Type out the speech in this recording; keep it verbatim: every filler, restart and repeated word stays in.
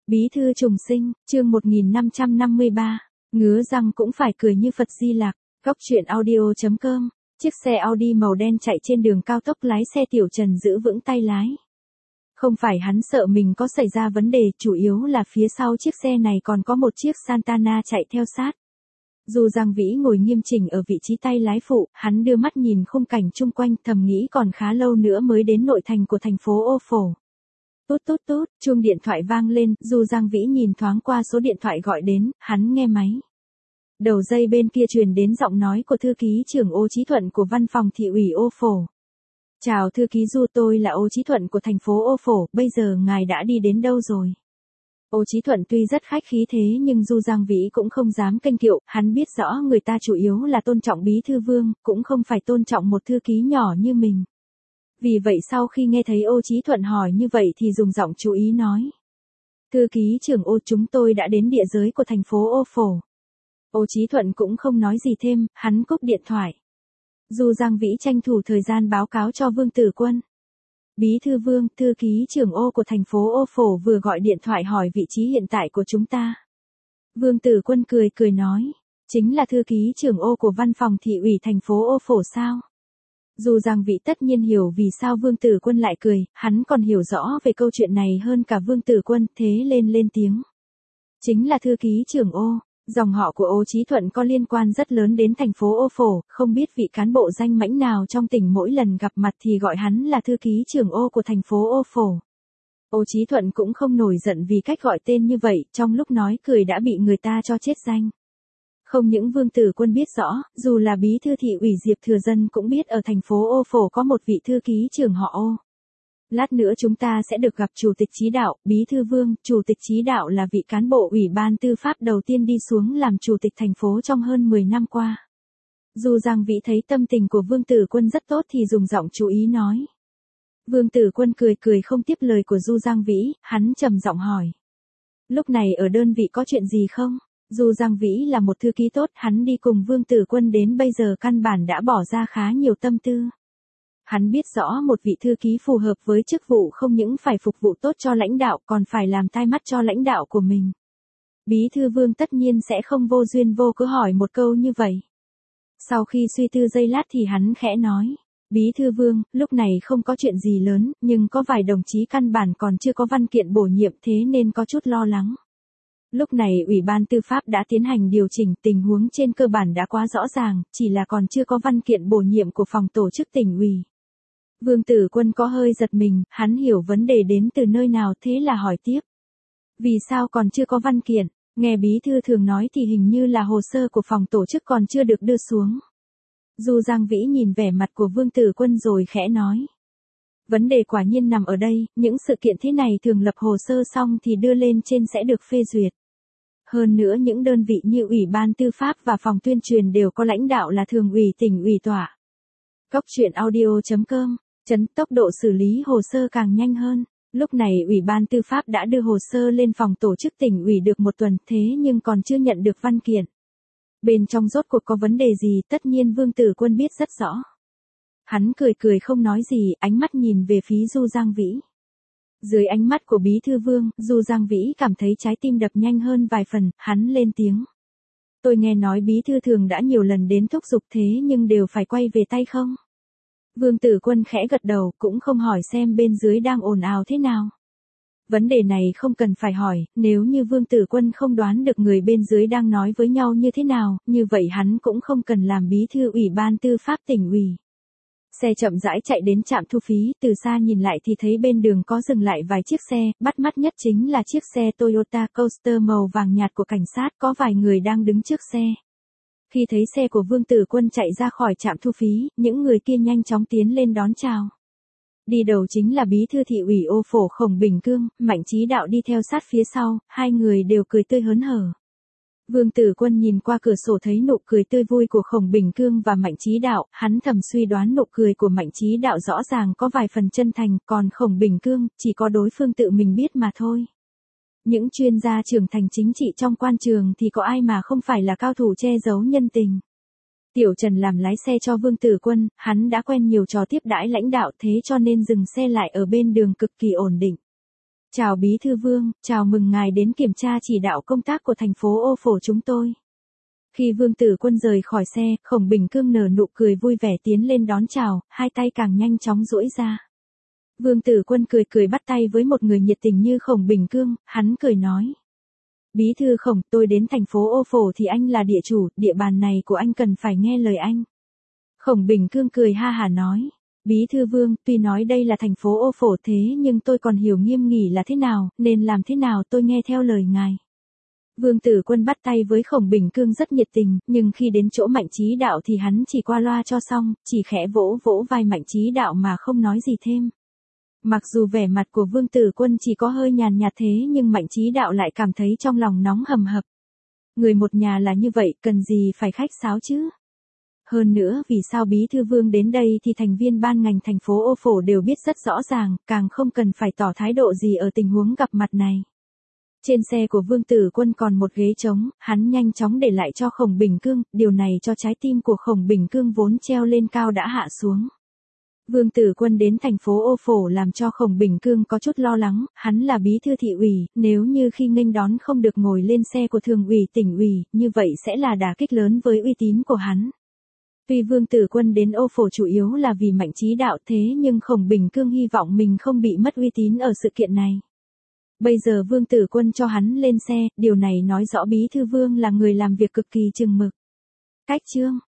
Bí thư trùng sinh, chương một nghìn năm trăm năm mươi ba, ngứa răng cũng phải cười như Phật Di Lặc, góc truyện audio chấm com, chiếc xe Audi màu đen chạy trên đường cao tốc lái xe Tiểu Trần giữ vững tay lái. Không phải hắn sợ mình có xảy ra vấn đề, chủ yếu là phía sau chiếc xe này còn có một chiếc Santana chạy theo sát. Dù Giang Vĩ ngồi nghiêm chỉnh ở vị trí tay lái phụ, hắn đưa mắt nhìn khung cảnh chung quanh thầm nghĩ còn khá lâu nữa mới đến nội thành của thành phố Ô Phổ. Tút tút tút, chuông điện thoại vang lên, dù Giang Vĩ nhìn thoáng qua số điện thoại gọi đến, hắn nghe máy. Đầu dây bên kia truyền đến giọng nói của thư ký trưởng Ô Chí Thuận của văn phòng thị ủy Ô Phổ. Chào thư ký Du, tôi là Ô Chí Thuận của thành phố Ô Phổ, bây giờ ngài đã đi đến đâu rồi? Ô Chí Thuận tuy rất khách khí thế nhưng Du Giang Vĩ cũng không dám kênh kiệu, hắn biết rõ người ta chủ yếu là tôn trọng bí thư vương, cũng không phải tôn trọng một thư ký nhỏ như mình. Vì vậy sau khi nghe thấy Ô Chí Thuận hỏi như vậy thì dùng giọng chú ý nói. Thư ký trưởng Ô, chúng tôi đã đến địa giới của thành phố Ô Phổ. Ô Chí Thuận cũng không nói gì thêm, hắn cúp điện thoại. Du Giang Vĩ tranh thủ thời gian báo cáo cho Vương Tử Quân. Bí thư Vương, thư ký trưởng Ô của thành phố Ô Phổ vừa gọi điện thoại hỏi vị trí hiện tại của chúng ta. Vương Tử Quân cười cười nói, chính là thư ký trưởng Ô của văn phòng thị ủy thành phố Ô Phổ sao? Dù Giang Vĩ tất nhiên hiểu vì sao Vương Tử Quân lại cười, hắn còn hiểu rõ về câu chuyện này hơn cả Vương Tử Quân, thế lên lên tiếng. Chính là thư ký trưởng Ô, dòng họ của Ô Chí Thuận có liên quan rất lớn đến thành phố Ô Phổ, không biết vị cán bộ danh mãnh nào trong tỉnh mỗi lần gặp mặt thì gọi hắn là thư ký trưởng Ô của thành phố Ô Phổ. Ô Chí Thuận cũng không nổi giận vì cách gọi tên như vậy, trong lúc nói cười đã bị người ta cho chết danh. Không những Vương Tử Quân biết rõ, dù là bí thư thị ủy Diệp Thừa Dân cũng biết ở thành phố Ô Phổ có một vị thư ký trưởng họ Ô. Lát nữa chúng ta sẽ được gặp Chủ tịch Chí Đạo, Bí thư Vương. Chủ tịch Chí Đạo là vị cán bộ ủy ban tư pháp đầu tiên đi xuống làm chủ tịch thành phố trong hơn mười năm qua. Dù Giang Vĩ thấy tâm tình của Vương Tử Quân rất tốt thì dùng giọng chú ý nói. Vương Tử Quân cười cười không tiếp lời của Du Giang Vĩ, hắn trầm giọng hỏi. Lúc này ở đơn vị có chuyện gì không? Dù Giang Vĩ là một thư ký tốt, hắn đi cùng Vương Tử Quân đến bây giờ căn bản đã bỏ ra khá nhiều tâm tư. Hắn biết rõ một vị thư ký phù hợp với chức vụ không những phải phục vụ tốt cho lãnh đạo còn phải làm tai mắt cho lãnh đạo của mình. Bí thư Vương tất nhiên sẽ không vô duyên vô cớ hỏi một câu như vậy. Sau khi suy tư giây lát thì hắn khẽ nói. Bí thư Vương, lúc này không có chuyện gì lớn, nhưng có vài đồng chí căn bản còn chưa có văn kiện bổ nhiệm thế nên có chút lo lắng. Lúc này Ủy ban Tư pháp đã tiến hành điều chỉnh, tình huống trên cơ bản đã quá rõ ràng, chỉ là còn chưa có văn kiện bổ nhiệm của phòng tổ chức tỉnh ủy. Vương Tử Quân có hơi giật mình, hắn hiểu vấn đề đến từ nơi nào thế là hỏi tiếp. Vì sao còn chưa có văn kiện? Nghe bí thư thường nói thì hình như là hồ sơ của phòng tổ chức còn chưa được đưa xuống. Du Giang Vĩ nhìn vẻ mặt của Vương Tử Quân rồi khẽ nói. Vấn đề quả nhiên nằm ở đây, những sự kiện thế này thường lập hồ sơ xong thì đưa lên trên sẽ được phê duyệt. Hơn nữa những đơn vị như Ủy ban Tư pháp và phòng tuyên truyền đều có lãnh đạo là thường ủy tỉnh ủy tọa. Góc truyện audio chấm com, chấn tốc độ xử lý hồ sơ càng nhanh hơn. Lúc này Ủy ban Tư pháp đã đưa hồ sơ lên phòng tổ chức tỉnh ủy được một tuần thế nhưng còn chưa nhận được văn kiện. Bên trong rốt cuộc có vấn đề gì tất nhiên Vương Tử Quân biết rất rõ. Hắn cười cười không nói gì, ánh mắt nhìn về phía Du Giang Vĩ. Dưới ánh mắt của Bí thư Vương, Du Giang Vĩ cảm thấy trái tim đập nhanh hơn vài phần, hắn lên tiếng. Tôi nghe nói Bí thư thường đã nhiều lần đến thúc giục thế nhưng đều phải quay về tay không? Vương Tử Quân khẽ gật đầu, cũng không hỏi xem bên dưới đang ồn ào thế nào. Vấn đề này không cần phải hỏi, nếu như Vương Tử Quân không đoán được người bên dưới đang nói với nhau như thế nào, như vậy hắn cũng không cần làm bí thư Ủy ban Tư pháp tỉnh ủy. Xe chậm rãi chạy đến trạm thu phí, từ xa nhìn lại thì thấy bên đường có dừng lại vài chiếc xe, bắt mắt nhất chính là chiếc xe Toyota Coaster màu vàng nhạt của cảnh sát, có vài người đang đứng trước xe. Khi thấy xe của Vương Tử Quân chạy ra khỏi trạm thu phí, những người kia nhanh chóng tiến lên đón chào. Đi đầu chính là bí thư thị ủy Ô Phổ Khổng Bình Cương, Mạnh Chí Đạo đi theo sát phía sau, hai người đều cười tươi hớn hở. Vương Tử Quân nhìn qua cửa sổ thấy nụ cười tươi vui của Khổng Bình Cương và Mạnh Chí Đạo, hắn thầm suy đoán nụ cười của Mạnh Chí Đạo rõ ràng có vài phần chân thành, còn Khổng Bình Cương, chỉ có đối phương tự mình biết mà thôi. Những chuyên gia trưởng thành chính trị trong quan trường thì có ai mà không phải là cao thủ che giấu nhân tình. Tiểu Trần làm lái xe cho Vương Tử Quân, hắn đã quen nhiều trò tiếp đãi lãnh đạo thế cho nên dừng xe lại ở bên đường cực kỳ ổn định. Chào Bí thư Vương, chào mừng ngài đến kiểm tra chỉ đạo công tác của thành phố Ô Phổ chúng tôi. Khi Vương Tử Quân rời khỏi xe, Khổng Bình Cương nở nụ cười vui vẻ tiến lên đón chào, hai tay càng nhanh chóng duỗi ra. Vương Tử Quân cười cười bắt tay với một người nhiệt tình như Khổng Bình Cương, hắn cười nói. Bí thư Khổng, tôi đến thành phố Ô Phổ thì anh là địa chủ, địa bàn này của anh cần phải nghe lời anh. Khổng Bình Cương cười ha hả nói. Bí thư Vương, tuy nói đây là thành phố Ô Phổ thế nhưng tôi còn hiểu Nghiêm nghỉ là thế nào, nên làm thế nào tôi nghe theo lời ngài. Vương Tử Quân bắt tay với Khổng Bình Cương rất nhiệt tình, nhưng khi đến chỗ Mạnh Chí Đạo thì hắn chỉ qua loa cho xong, chỉ khẽ vỗ vỗ vai Mạnh Chí Đạo mà không nói gì thêm. Mặc dù vẻ mặt của Vương Tử Quân chỉ có hơi nhàn nhạt thế nhưng Mạnh Chí Đạo lại cảm thấy trong lòng nóng hầm hập. Người một nhà là như vậy, cần gì phải khách sáo chứ? Hơn nữa vì sao Bí thư Vương đến đây thì thành viên ban ngành thành phố Ô Phổ đều biết rất rõ ràng, càng không cần phải tỏ thái độ gì ở tình huống gặp mặt này. Trên xe của Vương Tử Quân còn một ghế trống, hắn nhanh chóng để lại cho Khổng Bình Cương, điều này cho trái tim của Khổng Bình Cương vốn treo lên cao đã hạ xuống. Vương Tử Quân đến thành phố Ô Phổ làm cho Khổng Bình Cương có chút lo lắng, hắn là bí thư thị ủy, nếu như khi nghênh đón không được ngồi lên xe của thường ủy tỉnh ủy, như vậy sẽ là đả kích lớn với uy tín của hắn. Tuy Vương Tử Quân đến Ô Phổ chủ yếu là vì Mạnh Chí Đạo thế nhưng Khổng Bình Cương hy vọng mình không bị mất uy tín ở sự kiện này. Bây giờ Vương Tử Quân cho hắn lên xe, điều này nói rõ Bí thư Vương là người làm việc cực kỳ chừng mực. Cách chương